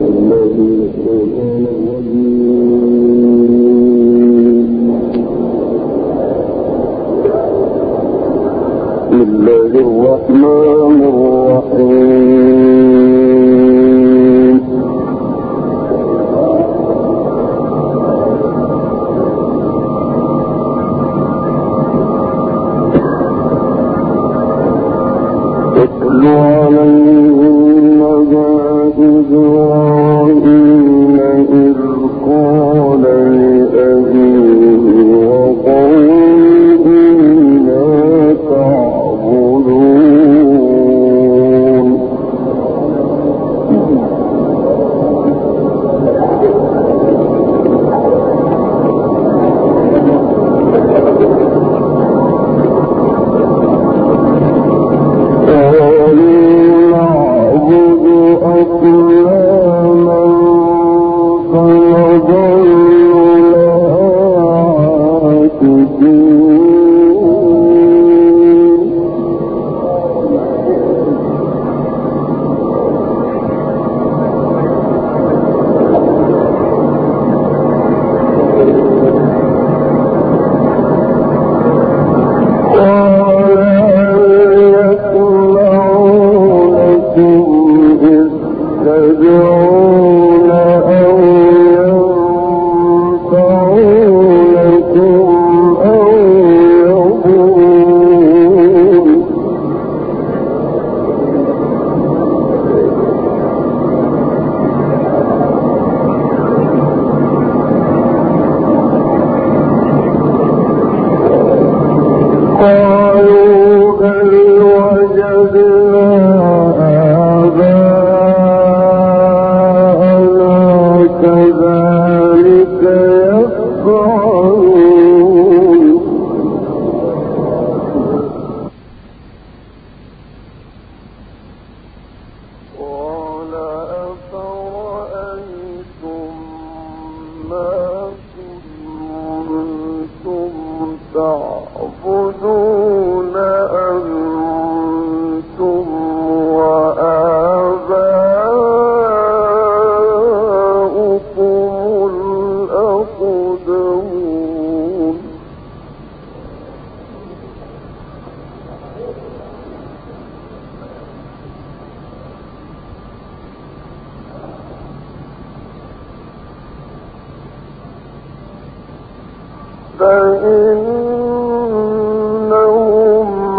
فإنهم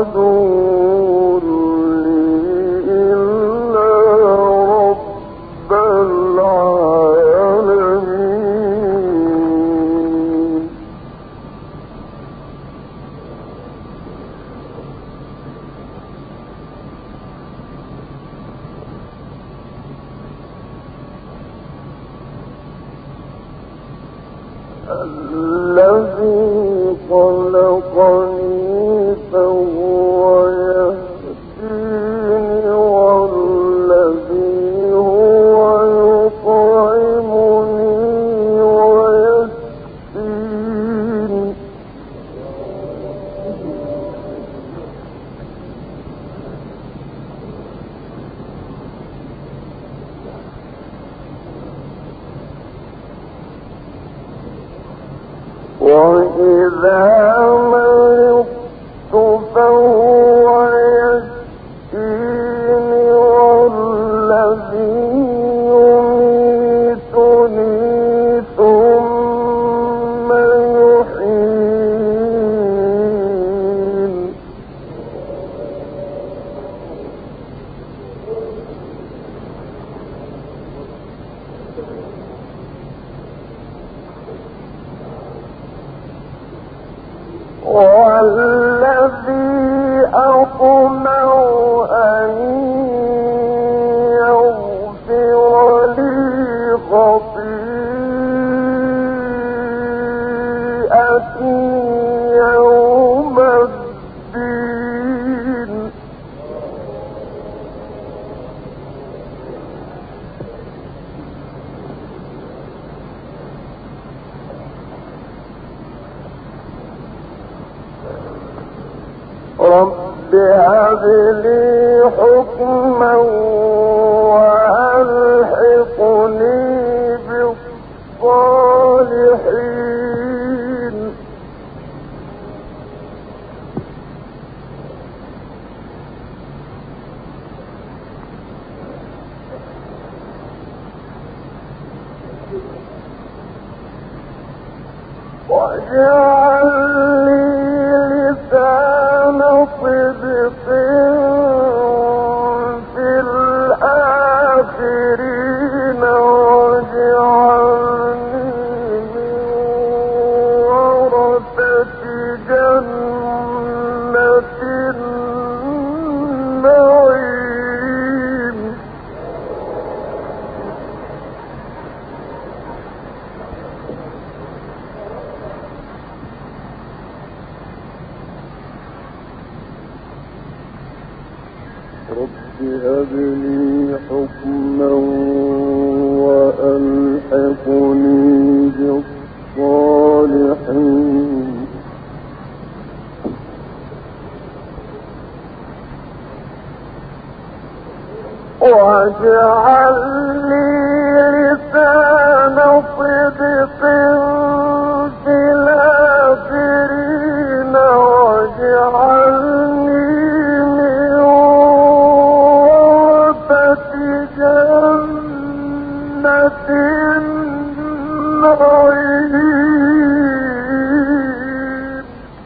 عدو لي إلا رب العالمين. الذي خلقني فهو يهديني والذي هو يطعمني ويسقين. وإذا مرضت فهو يشفيني والذي يميتني ثم يحيين. والذي أطمع أن يغفر لي خطيئتي يوم الدين. رب هب لي حكما وألحقني واجعل لي لسان صدق في الآخرين واجعلني من ورثة جنة النعيم رب هب لي حكما وألحقني بالصالحين واجعل لي لسان صدق في الآخرين واجعلني من ورثة جنة النعيم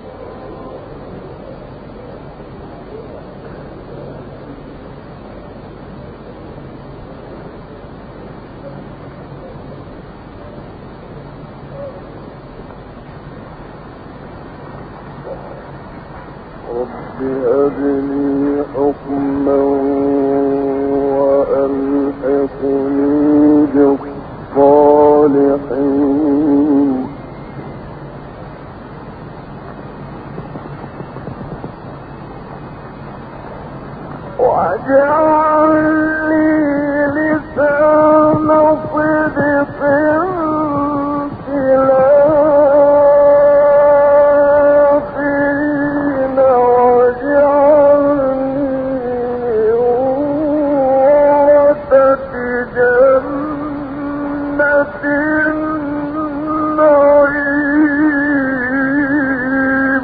رب هب لي حكما وألحقني بالصالحين واجعل لي لسان صدق في الآخرين واجعلني من ورثة جنة النعيم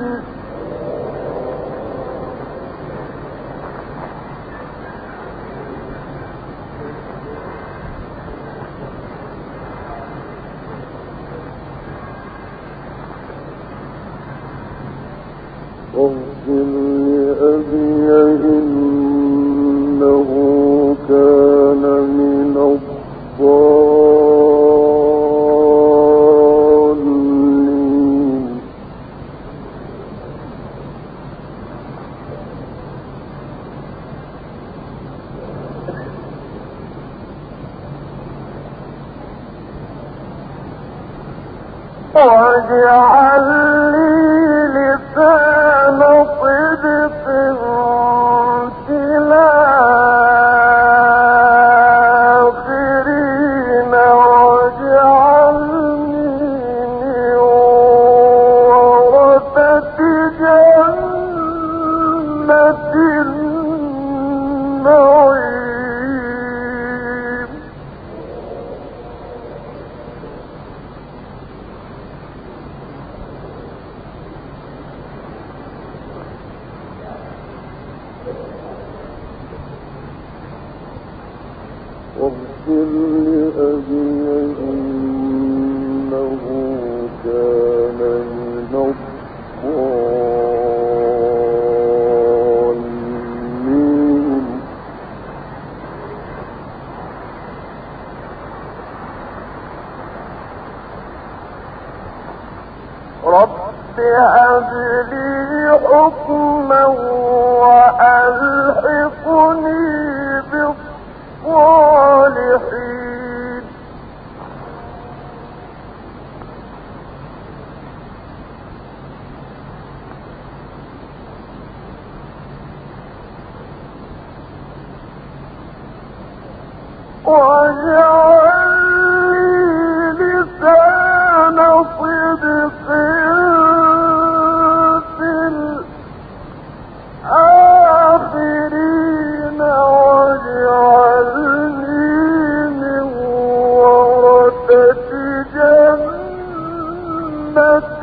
واغفر لأبي إنه كان من الضالين واجعل لي لسان صدق في الآخرين واجعلني من ورثة جنة النعيم واغفر لأبي إنه كان من الضالين رب هب لي حكما وألحقني بالصالحين واجعل لي لسان صدق في الآخرين واجعلني من ورثة جنة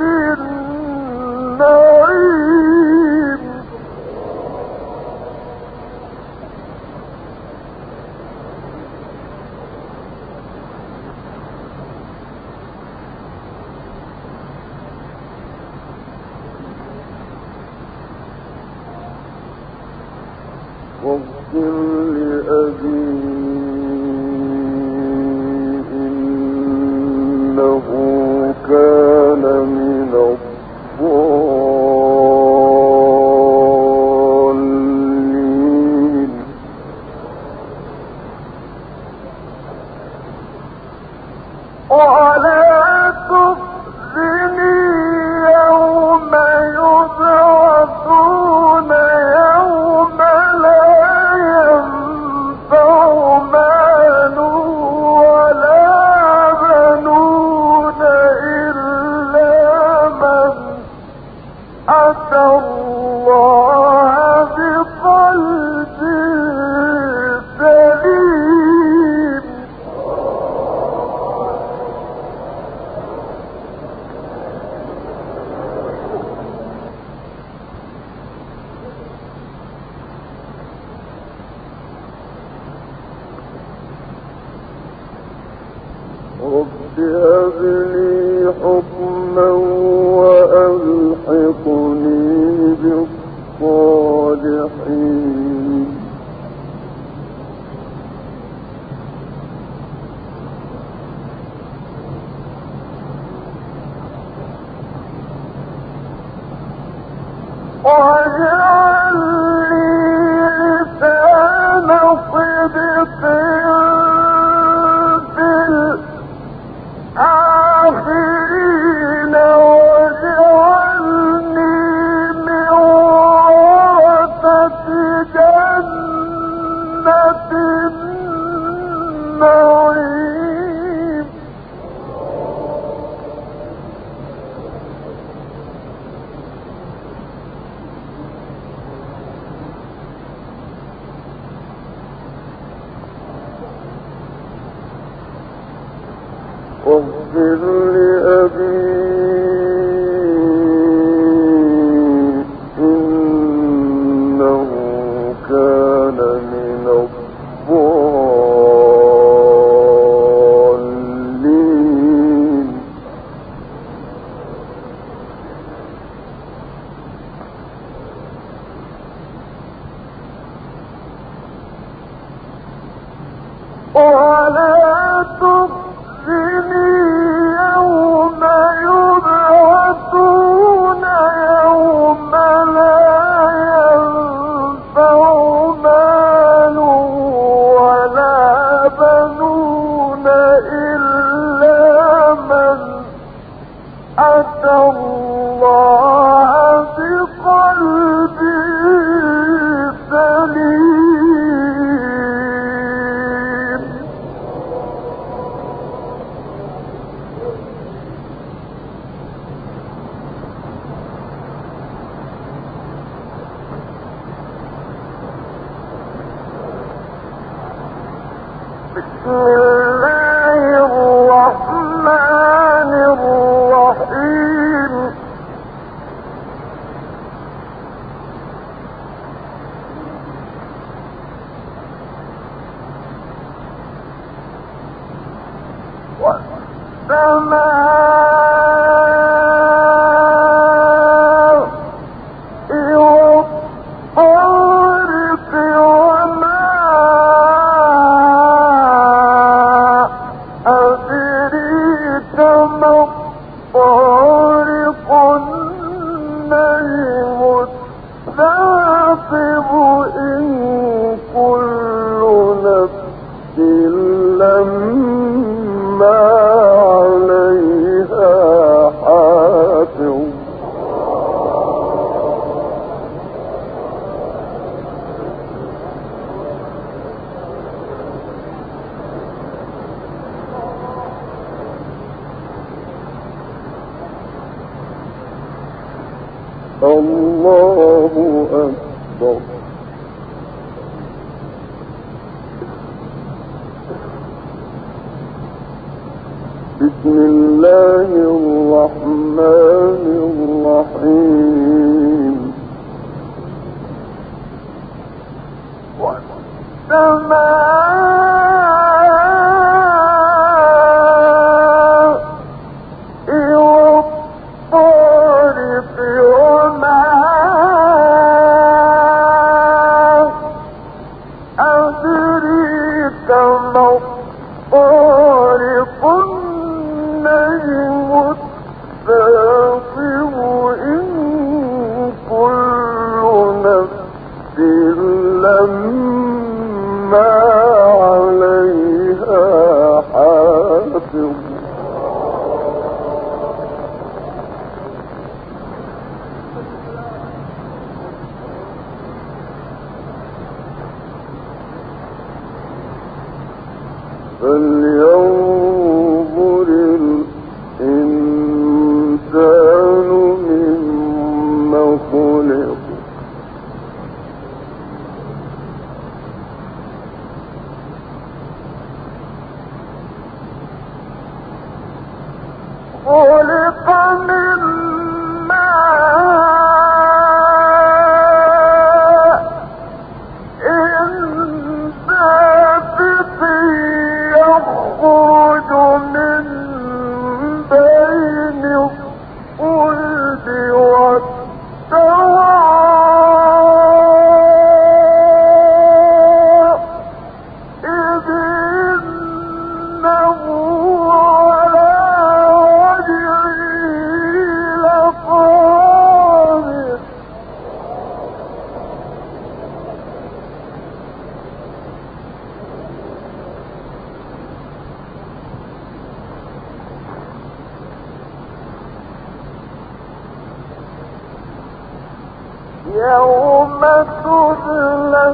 النعيم رب هب لي حكما وألحقني بالصالحين واجعل لي لسان صدق آخرين واجعلني من ورثة جنة النعيم واغفر لأبي إنه كان من الضالين ولا تخزني يوم يبعثون يوم لا ينفع مال ولا بنون إلا من أتى الله بقلب سليم بسم الله الرحمن الرحيم والسماء والطارق وما أدريك ما الطارق النجم الثاقب إن كل نفس لما عليها حافظ الله أكبر بسم الله الرحمن الرحيم والسماء والطارق وما طارق النجم الثاقب إن كل نفس لما عليها حافظ فلينظر الإنسان مما خلق خلق من ماء دافق يخرج من بين الصلب والترائب إذ إنه على وجهه لقادر يوم تبلى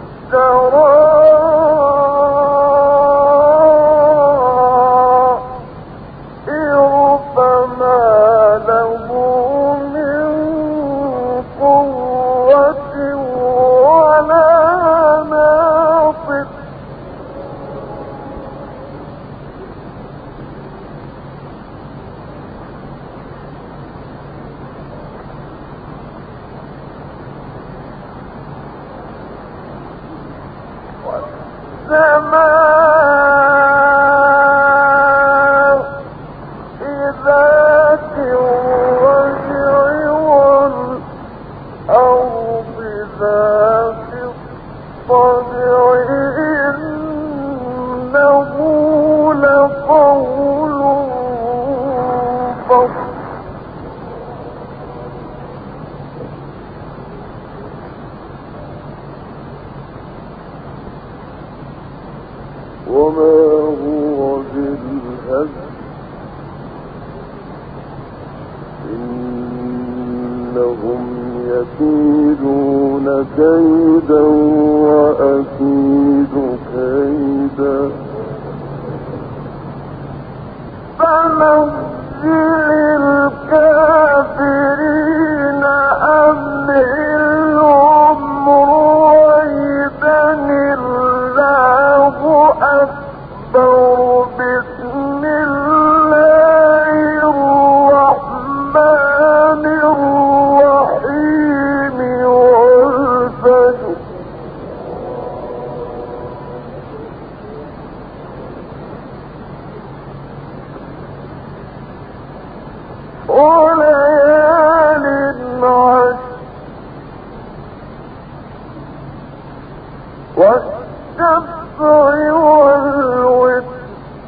السرائر فما له من قوة ولا ناصر السماء ذات الرجع والأرض ذات الصدع إنه لقول فصل وما هو بالهزل إنهم يكيدون كيدا وأكيد كيدا فمهل الكافرين أمهلهم رويدا الله أكبر بسم الله الرحمن الرحيم والفجر وليال عشر والشفع والوتر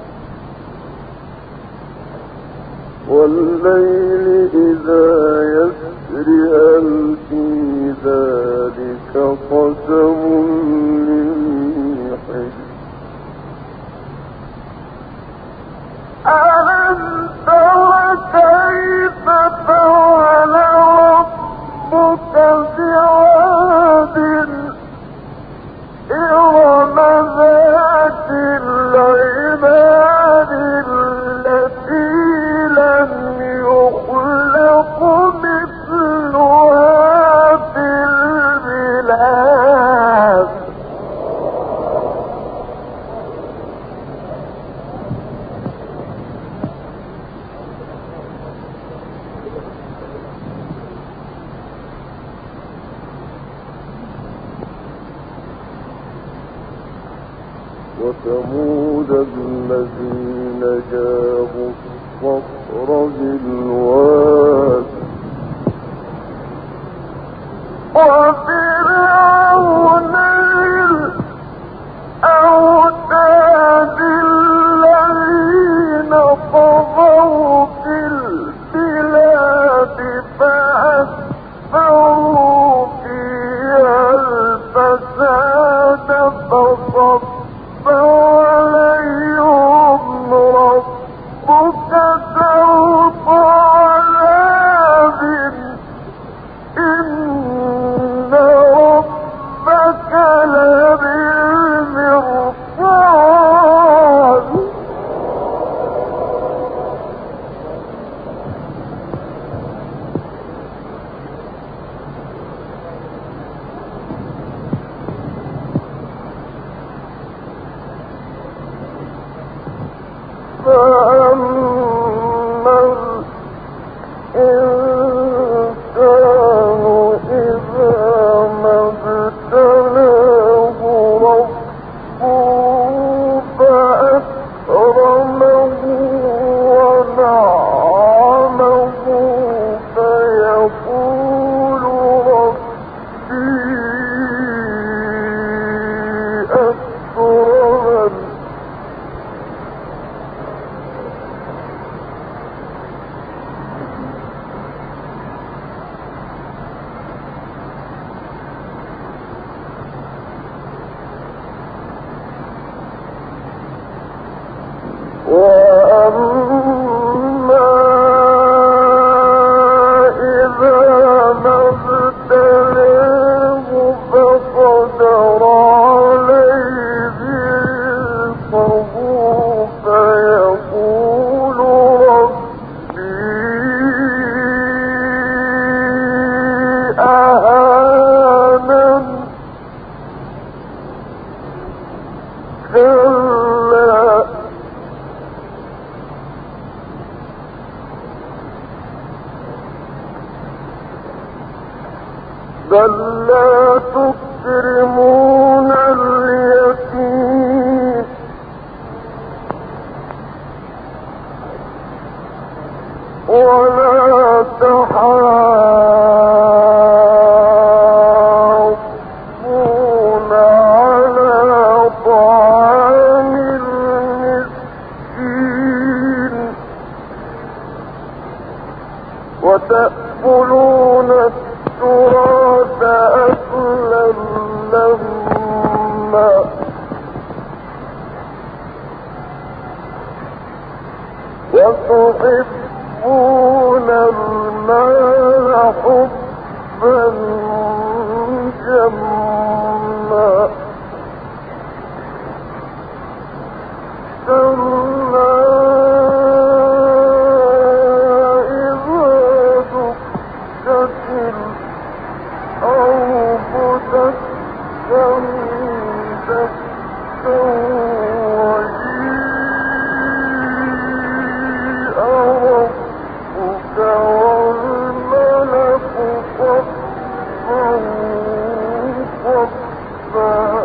والليل إذا يسر هل في ذلك قسم لذي حجر ألم تر كيف فعل ربك بعاد إرم ذات العماد التي لم يخلق مثلها في البلاد وثمود الذين جابوا الصخر بالواد وفرعون الأوتاد بل لا تكرمون اليتيم ولا تحاضون على طعام المسكين وتأكلون التراث أكلا لما وتحبون المال حبا جما كلا إذا دكت الأرض دكا دكا وجيء ربك والملك صفا صفا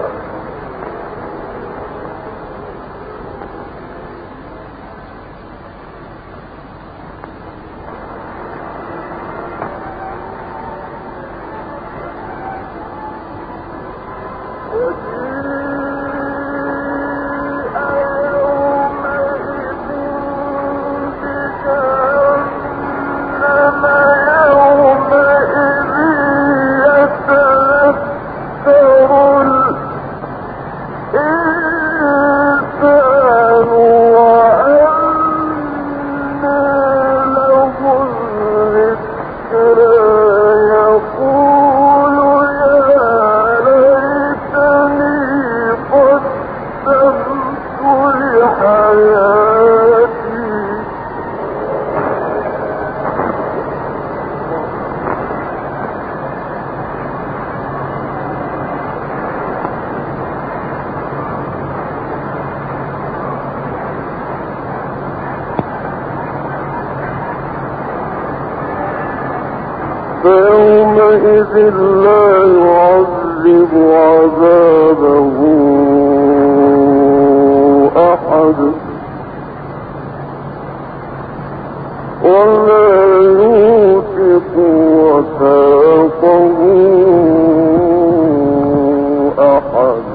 فيومئذ لا يعذب عذابه أحد ولا يوثق وثاقه أحد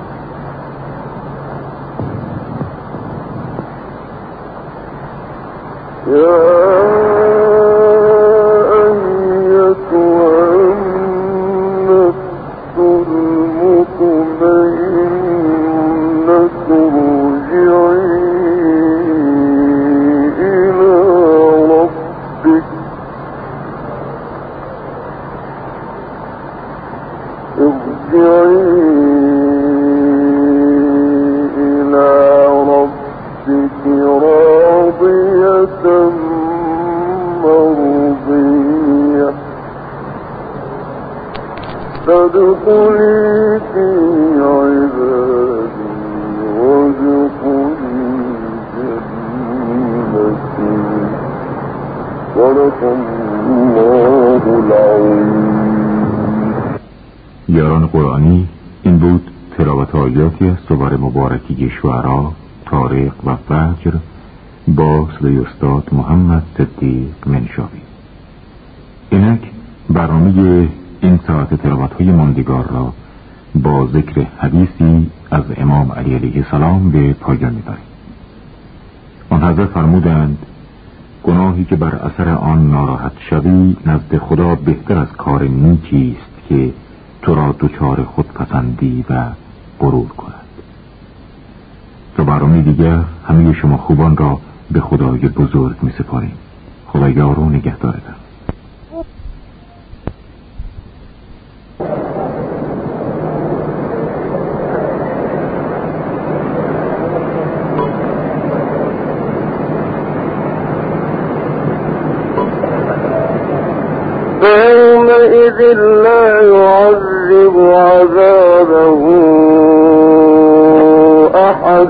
فادخلي في عبادي وادخلي الجنة صدق الله العظیم. یاران قرآنی، این بود تلاوت آیاتی از سور مبارکی شعرا، طارق و فجر با صدای استاد محمد صدیق منشاوی. اینک برنامه این ساعت تلاوت‌های ماندگار را با ذکر حدیثی از امام علی علیه السلام به پایان می‌بریم. آن حضرت فرمودند گناهی که بر اثر آن ناراحت شوی نزد خدا بهتر از کار نیکی است که تو را دچار خودپسندی و غرور کند. تا برنامه دیگر همه شما خوبان را به خدای بزرگ می سپاریم. خدا یار و نگهدارتان. فيومئذ لا يعذب عذابه أحد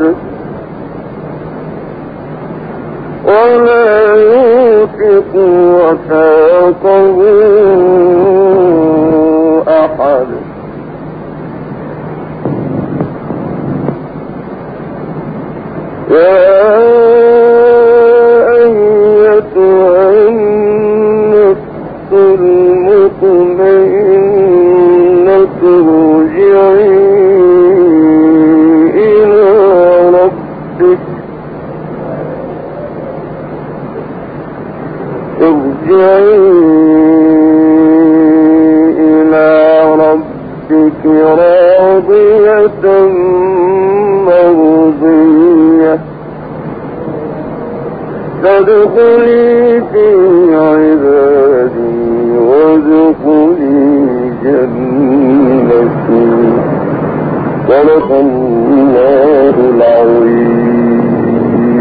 ولا يوثق وثاقه أحد. يا أيتها النفس المطمئنة ارجعي إلى ربك راضية مرضية فادخلي في عبادي وادخلي جنتي. صدق الله العظيم.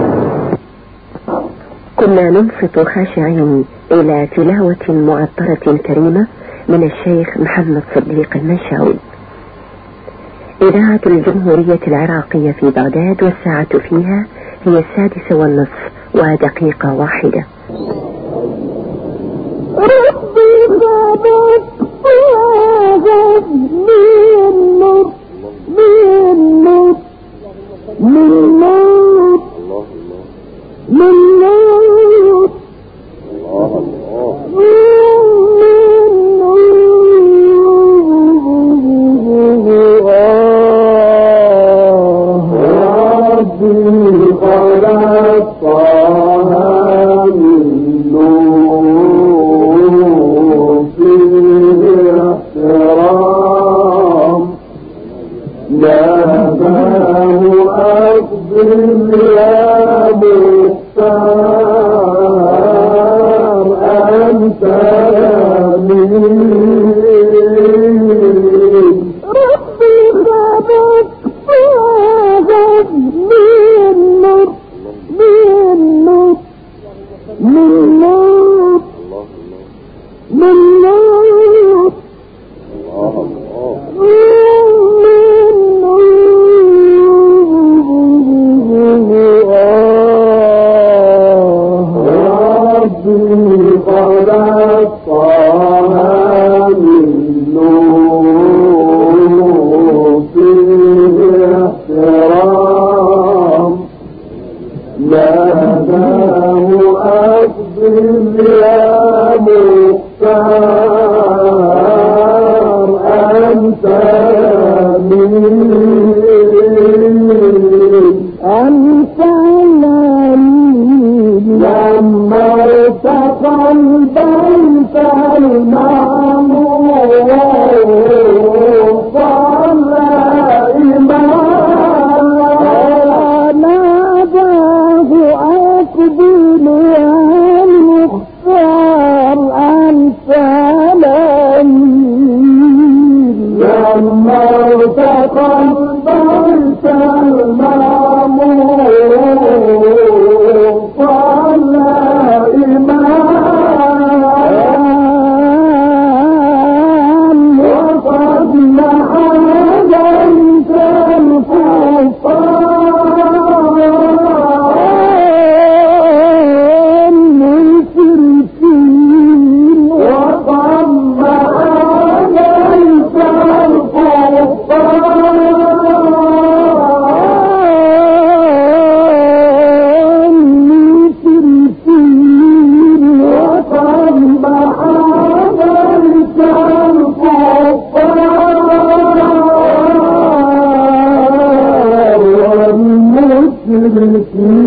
كنا ننصت خاشعين إلى تلاوة معطرة كريمة من الشيخ محمد صديق المنشاوي. إذاعة الجمهورية العراقية في بغداد، والساعة فيها هي 6:30 ودقيقة واحدة. ربي خبط وغض من نور من نور من نور من نور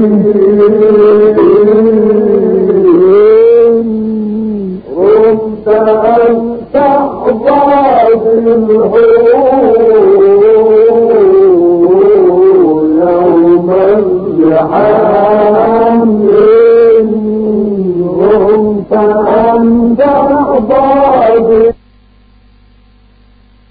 رمت أن تحظى بالهول يوما بحامل رمت أن تحظى